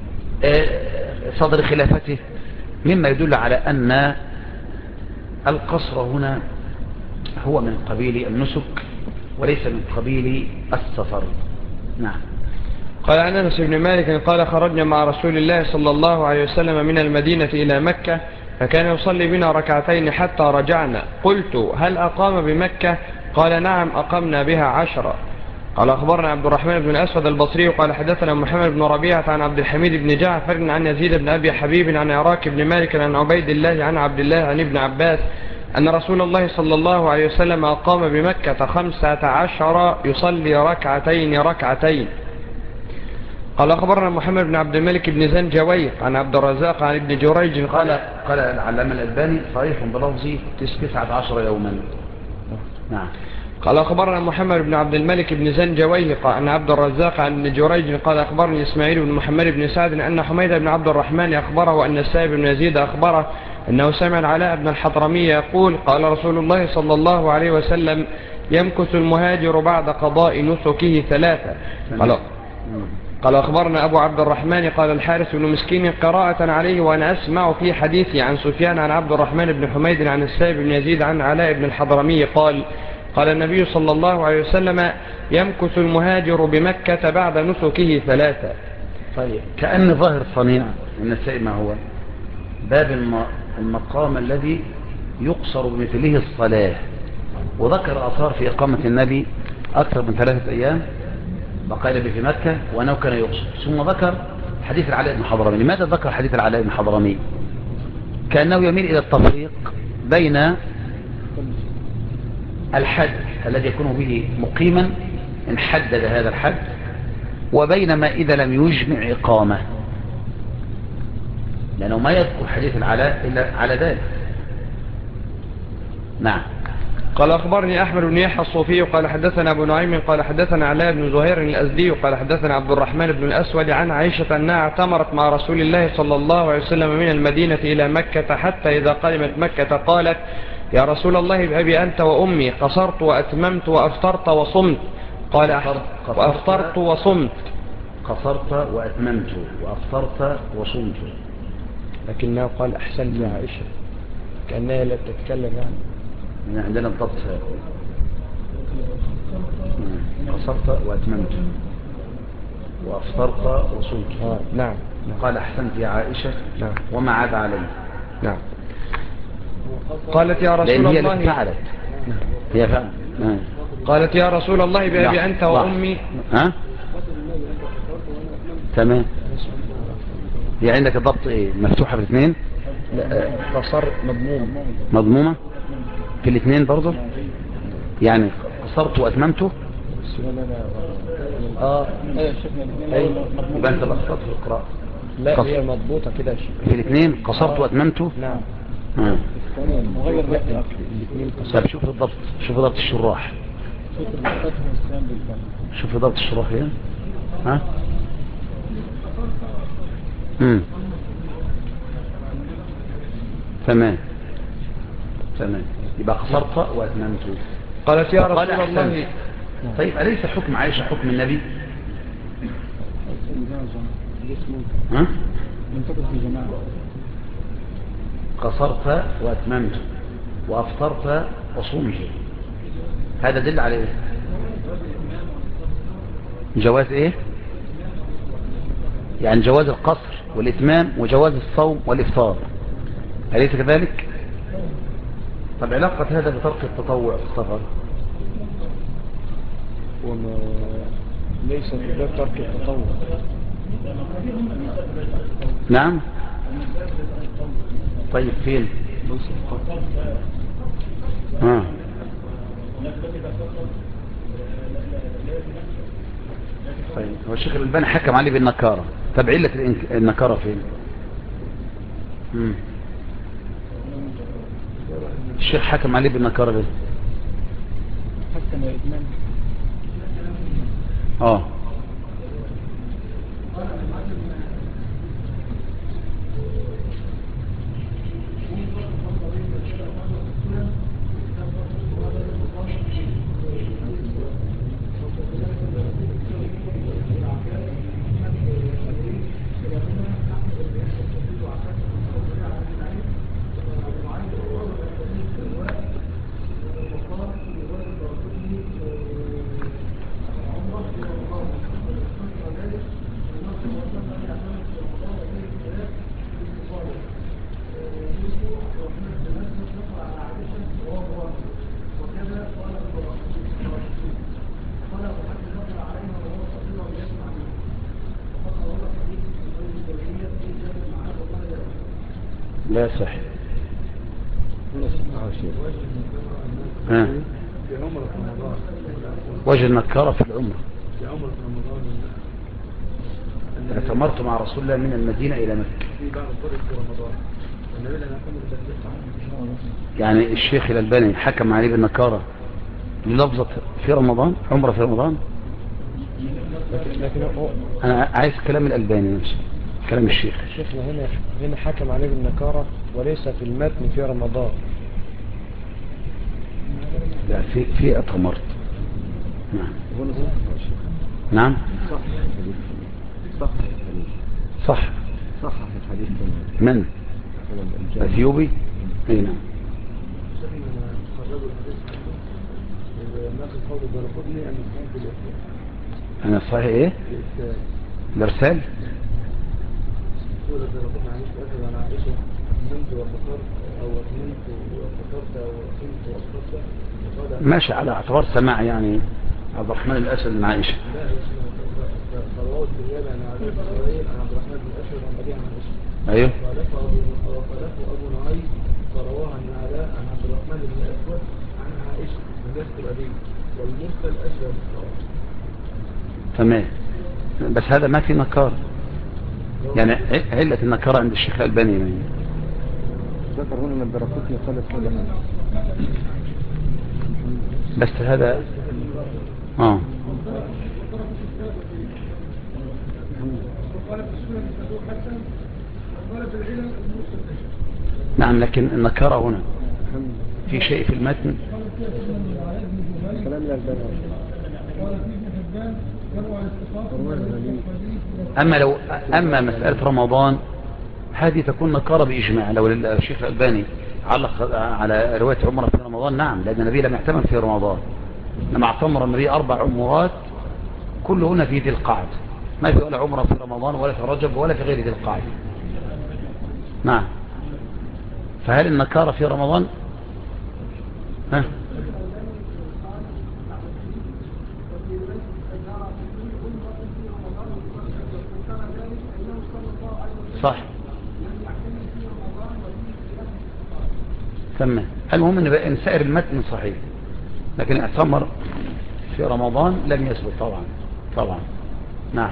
صدر خلافته، مما يدل على أن القصر هنا هو من قبيل النسك وليس من قبيل السفر. نعم. قال عن أنس بن مالك قال خرجنا مع رسول الله صلى الله عليه وسلم من المدينة إلى مكة فكان يصلي بنا ركعتين حتى رجعنا. قلت هل أقام بمكة؟ قال نعم أقمنا بها 10. قال أخبرنا عبد الرحمن بن أسود البصري قال حدثنا محمد بن ربيعة عن عبد الحميد بن جعفر عن يزيد بن أبي حبيب عن عراك بن مالك عن عبيد الله عن عبد الله عن ابن عباس أن رسول الله صلى الله عليه وسلم أقام بمكة 15 يصلي ركعتين. قال أخبرنا محمد بن عبد الملك بن زنجويق عن عبد الرزاق عن ابن جريج قال العلامة الألباني صحيح بلفظ 19 يوما. نعم. قال أخبرنا محمد بن عبد الملك بن زنجويق عن عبد الرزاق عن ابن جريج قال أخبرني إسماعيل بن محمد بن سعد أن حميد بن عبد الرحمن أخبره أن السائب بن يزيد أخبره أنه سمع العلاء بن الحضرمي يقول قال رسول الله صلى الله عليه وسلم يمكث المهاجر بعد قضاء نسكه 3. قال أخبرنا أبو عبد الرحمن قال الحارث بن مسكين قراءة عليه وأنا أسمع في حديثي عن سفيان عن عبد الرحمن بن حميد عن السائب بن يزيد عن علاء بن الحضرمي قال النبي صلى الله عليه وسلم يمكث المهاجر بمكة بعد نسكه 3. طيب، كأن ظاهر صنيع من السائب ما هو باب المقام الذي يقصر بمثله الصلاة، وذكر أثار في إقامة النبي أكثر من 3 أيام بقى في مكة وأنه كان يقصر. ثم ذكر حديث العلاء بن الحضرمي. لماذا ذكر حديث العلاء بن الحضرمي؟ كأنه يميل إلى التفريق بين الحد الذي يكون به مقيما إن حدد هذا الحد، وبين ما إذا لم يجمع إقامة، لأنه ما يذكر حديث العلاء إلا على ذلك. نعم. قال أخبرني أحمد بن يحيى الصوفي قال حدثنا أبو نعيم قال حدثنا علاء بن زهير الأزدي قال حدثنا عبد الرحمن بن الأسود عن عائشة أنها اعتمرت مع رسول الله صلى الله عليه وسلم من المدينة إلى مكة حتى إذا قدمت مكة قالت يا رسول الله بأبي أنت وأمي قصرت وأتممت وأفطرت وصمت. قال وأفطرت وصمت. قصرت وأتممت وأفطرت وصمت. لكنه قال أحسنت يا عائشة. كأنها لا تتكلم يعني. عندنا الضبط قصرت وأتممت وأفطرت وصمت. نعم. قال أحسنت يا عائشة. نعم. وما عاد علي. نعم. قالت يا رسول لأن هي الله التي فعلت. هي فعلت. قالت يا رسول الله بأبي أنت وأمي. ها تمام. هي عندك الضبط ايه مفتوحة في الاثنين؟ لا قصر مضمومة في الاثنين برضو يعني قصرت واتممته. يبقى انت بقصرت في القراءة. لا هي مضبوطة كده في الاثنين قصرت واتممته. نعم. مغير الاثنين. طب شوف الضبط، شوف ضبط الشراح، شوف ضبط الشراح هنا. ها تمام. يبقى قصرت واتممت. قالت يا رسول الله. طيب أليس حكم عائشة حكم النبي؟ ها قصرت واتممت وافطرت وصمت، هذا دل على ايه؟ جواز ايه؟ يعني جواز القصر والاتمام وجواز الصوم والافطار، أليس كذلك؟ طب علاقة هذا بترك التطوع في السفر؟ وما ليس في باب ترك التطوع. نعم. طيب فين؟ طيب هو الشيخ الألباني حكم عليه بالنكارة. طب علة النكارة فين؟ الشيخ حكم عليه بالنكارة ليه؟ حكم الإدمان. لا يصح. وجه النكارة في العمر. اعتمرت مع رسول الله من المدينة إلى مكة. يعني الشيخ الألباني حكم عليه بالنكارة للفظة في رمضان، عمره في رمضان. لكن أنا عايز كلام الألباني نفسه، كلام الشيخ. شيخنا هنا حكم عليه بالنكارة وليس في المتن في رمضان. لا في اعتمرت. نعم. صح الحديث. من أثيوبي؟ اي نعم. أنا صحيح إيه؟ الإرسال. ماشي على اعتبار سماع يعني عبد الرحمن الأسد من عائشة. أيوه. وقاله أبو نعيم فرواه عن علاء عن عبد الرحمن بن الأسود عن عائشة بنفس الأبي والمرسل أشبه بالصواب. تمام. بس هذا ما في نكار، يعني علة النكارة عند الشيخ الألباني يعني. ذكر هنا من الدرقوتني قال صالحا. بس هذا نعم. لكن النكارة هنا في شيء في المتن. أما مسألة رمضان هذه تكون نكارة بإجماع. لو الشيخ الألباني علق على رواية عمره في رمضان. نعم، لأن النبي لم يعتمر في رمضان، لما اعتمر النبي 4 عمرات كلهن في ذي القعدة، ما في ولا عمره في رمضان ولا في رجب ولا في غير ذي القعدة. نعم. فهل النكارة في رمضان؟ ها؟ صح. تمام. المهم ان سائر المتن صحيح، لكن اعتمر في رمضان لم يثبت طبعا. طبعا. نعم.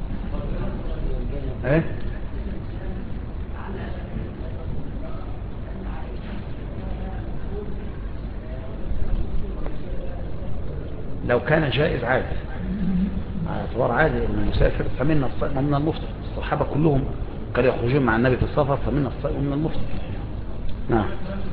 ايه؟ لو كان جائز عادي، على اعتبار عادي ان المسافر فمنا الصائم ومن المفطر. الصحابة كلهم كانوا يخرجون مع النبي في السفر، فمنا الصائم ومن المفطر. نعم.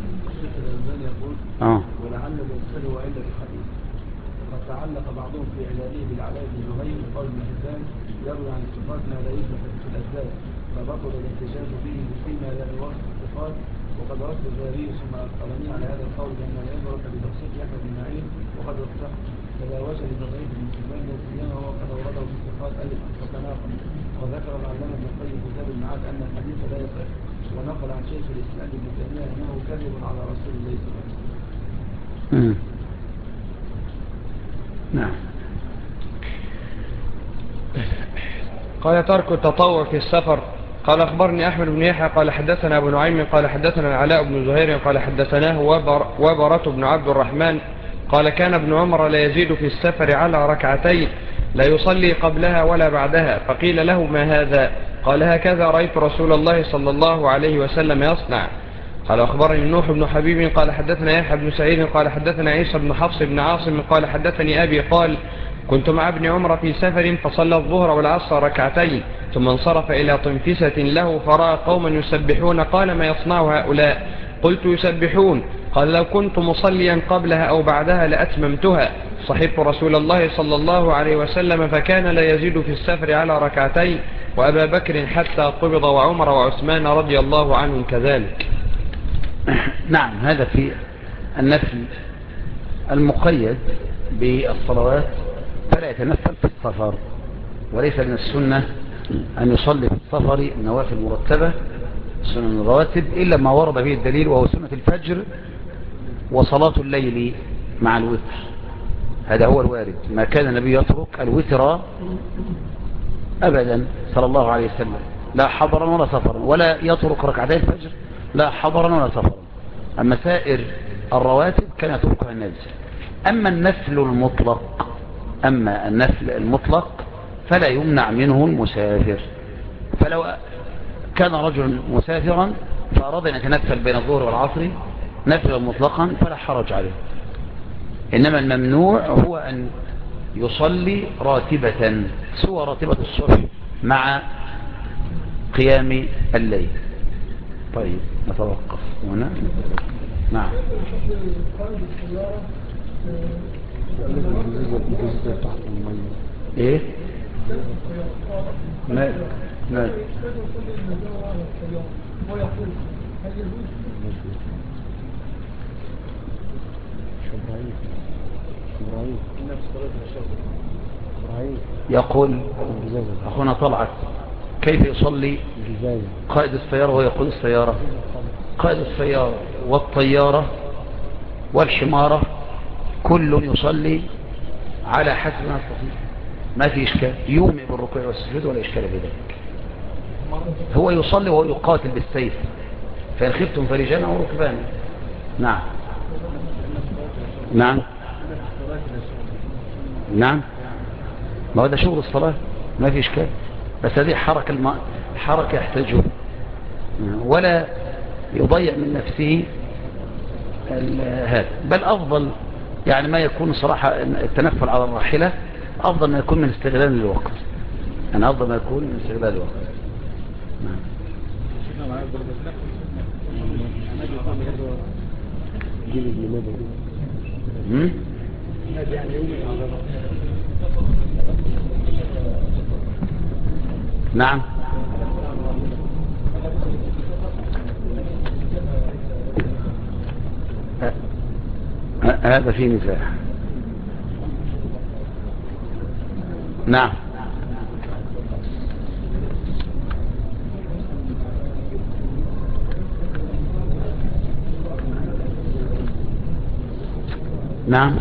ولعل الإرسال هو علة الحديث، وقد تعلق بعضهم في علاليه بالعلاء بن زهير قول ابن حبان يروي عن الصفات ما لا يثبت في الأسباب، فبطل الاحتجاج به فيما لا يوافق الصفات. وقد رد الزهري ثم القلمي على هذا القول بأن لا يدرك بتخصيص يحيى بن معين وقد يصح، فلا وجه لتضعيف ابن حبان لا سيما هو قد أورده في الصفات ألف وتناقض. وذكر العلامة ابن القيم في كتاب المعاد أن الحديث لا يصح، ونقل عن شيخ الإسلام ابن تيمية أنه كذب على رسول الله صلى الله عليه وسلم. نعم. قال ترك التطوع في السفر. قال أخبرني أحمد بن يحيى قال حدثنا أبو نعيم قال حدثنا العلاء بن زهير قال حدثناه وبرة بن عبد الرحمن قال كان ابن عمر لا يزيد في السفر على ركعتين لا يصلي قبلها ولا بعدها، فقيل له ما هذا؟ قال هكذا رأيت رسول الله صلى الله عليه وسلم يصنع. قال أخبرني نوح بن حبيب قال حدثنا يحيى بن سعيد قال حدثنا عيسى بن حفص بن عاصم قال حدثني أبي قال كنت مع ابن عمر في سفر فصلى الظهر والعصر ركعتين ثم انصرف إلى طنفسة له فرأى قوما يسبحون قال ما يصنع هؤلاء؟ قلت يسبحون. قال لو كنت مصليا قبلها أو بعدها لأتممتها. صحبت رسول الله صلى الله عليه وسلم فكان لا يزيد في السفر على ركعتين، وأبا بكر حتى قبض وعمر وعثمان رضي الله عنهم كذلك. نعم. هذا في النفل المقيد بالصلوات، فلا يتنفل في السفر، وليس من السنة أن يصلي في السفر النوافل المرتبة سنن الرواتب إلا ما ورد به الدليل، وهو سنة الفجر وصلاة الليل مع الوتر. هذا هو الوارد. ما كان النبي يترك الوتر أبدا صلى الله عليه وسلم، لا حضرا ولا سفرا، ولا يترك ركعتين الفجر لا حضرا ولا سفرا. أما سائر الرواتب كان يتركها النبي. أما النفل المطلق فلا يمنع منه المسافر. فلو كان رجل مسافرا فأراد أن يتنفل بين الظهر والعصر نفلا مطلقا فلا حرج عليه. إنما الممنوع هو أن يصلي راتبة سوى راتبة الصبح مع قيام الليل. طيب نتوقف هنا. نعم. ايه ما يقول أخونا طلعت كيف يصلي قائد السيارة ويقود السيارة؟ قائد السيارة والطيارة والحمارة كل يصلي على حسب ما يستطيع، ما في إشكال، يومئ بالركوع والسجود ولا إشكال في ذلك. هو يصلي وهو يقاتل بالسيف، فإن خفتم فرجانا وركبانا. نعم. نعم. نعم. ما هذا شغل الصلاة، ما في إشكال، بس هذه حركة يحتاجه، ولا يضيع من نفسه هذا. بل أفضل يعني ما يكون صراحة التنفل على الراحلة أفضل ما يكون من استغلال الوقت. أنا أفضل ما يكون من استغلال الوقت. نعم. نعم. هذا فيه نزاع. نعم. نعم.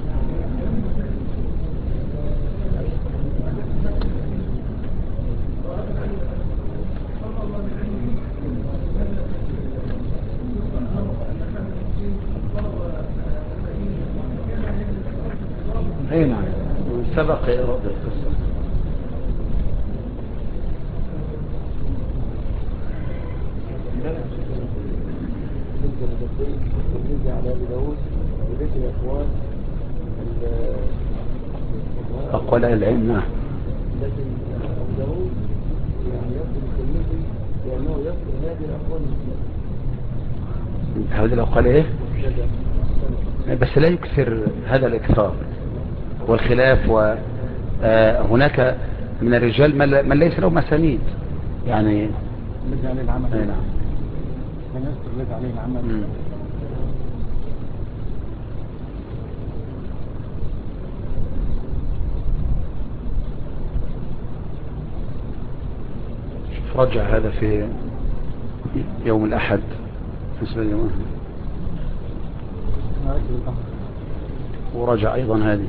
اي نعم، سبق إيراد القصة. على أبي داود وذكر أقوال أقوال العلم. نعم. لكن أبو داود يعني يذكر الترمذي لأنه يذكر هذه الأقوال هذه الأقوال إيه؟ بس لا يكثر هذا الإكثار والخلاف، وهناك من الرجال من ليس له مسانيد يعني. ليس عليه العمل. نعم. من يذكر ليس عليه العمل. رجع هذا في يوم الأحد بالنسبة لي، ورجع أيضا هذه.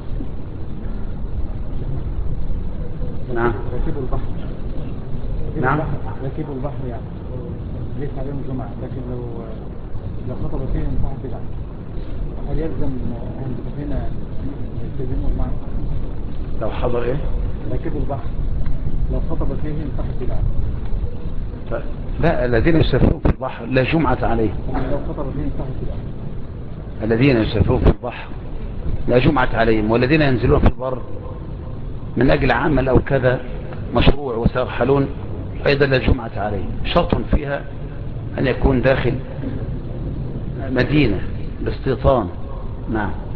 نعم. ركبوا البحر. نعم. ركبوا البحر يعني ليس عليهم جمعة، لكن لو خطب فيهم صاحب بدعة، هل يلزم أهل السفينة يلتزموا معه؟ لو حضر إيه؟ ركبوا البحر لو خطب فيهم صاحب بدعة. لا، الذين يسافرون في البحر لا جمعة عليهم. لو خطب فيهم صاحب بدعة. الذين يسافرون في البحر لا جمعة عليهم، والذين ينزلون في البر من أجل عمل أو كذا مشروع وسيرحلون أيضا لا جمعة عليهم. شرط فيها أن يكون داخل مدينة باستيطان. نعم.